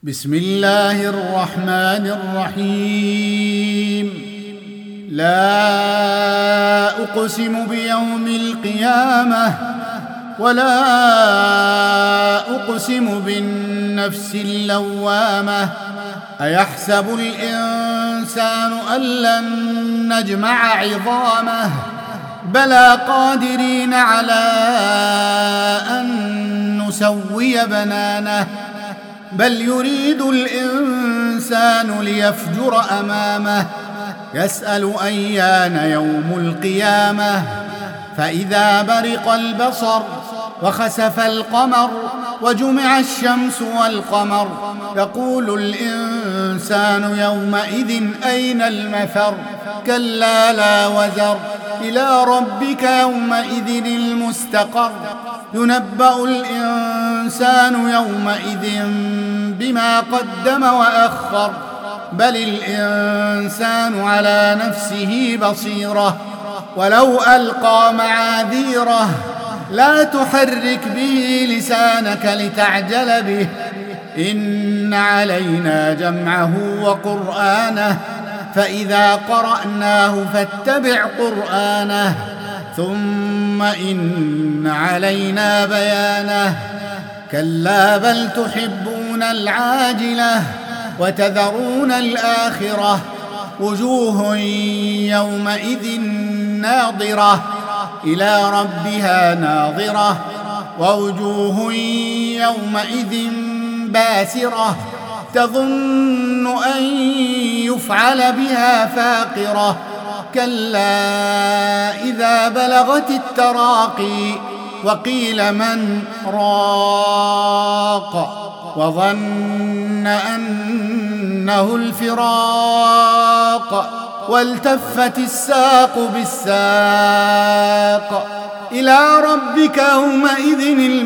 بسم الله الرحمن الرحيم. لا أقسم بيوم القيامة ولا أقسم بالنفس اللوامة. أيحسب الإنسان أن لن نجمع عظامه بلى قادرين على أن نسوي بنانه بل يريد الإنسان ليفجر أمامه يسأل أيان يوم القيامة. فإذا برق البصر وخسف القمر وجمع الشمس والقمر يقول الإنسان يومئذ أين المفر كلا لا وزر إلى ربك يومئذ المستقر. ينبأ الإنسان يومئذ بما قدم وأخر بل الإنسان على نفسه بصيرة ولو ألقى معاذيره لا تحرك به لسانك لتعجل به إن علينا جمعه وقرآنه فإذا قرأناه فاتبع قرآنه ثم إن علينا بيانه. كلا بل تحبون العاجلة وتذرون الآخرة وجوه يومئذ ناظرة إلى ربها ناظرة ووجوه يومئذ باسرة تظن أن يفعل بها فاقرة. كلا إذا بلغت التراقي وقيل من راق وظن أنه الفراق والتفت الساق بالساق إلى ربك يومئذ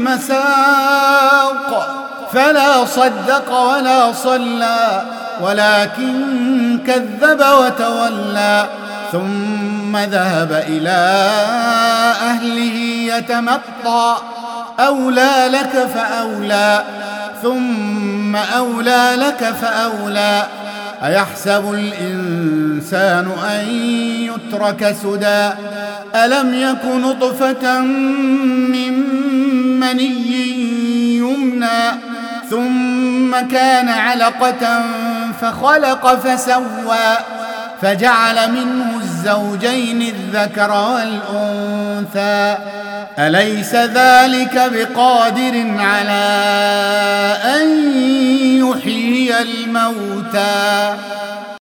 المساق. فلا صدق ولا صلى ولكن كذب وتولى ثم ذهب إلى أهله يتمطى أولى لك فأولى ثم أولى لك فأولى. أيحسب الإنسان أن يترك سدى ألم يك نطفة من مني يمنى ثم كان علقة فخلق فسوى فجعل منه الزوجين الذكر والأنثى أليس ذلك بقادر على أن يحيي الموتى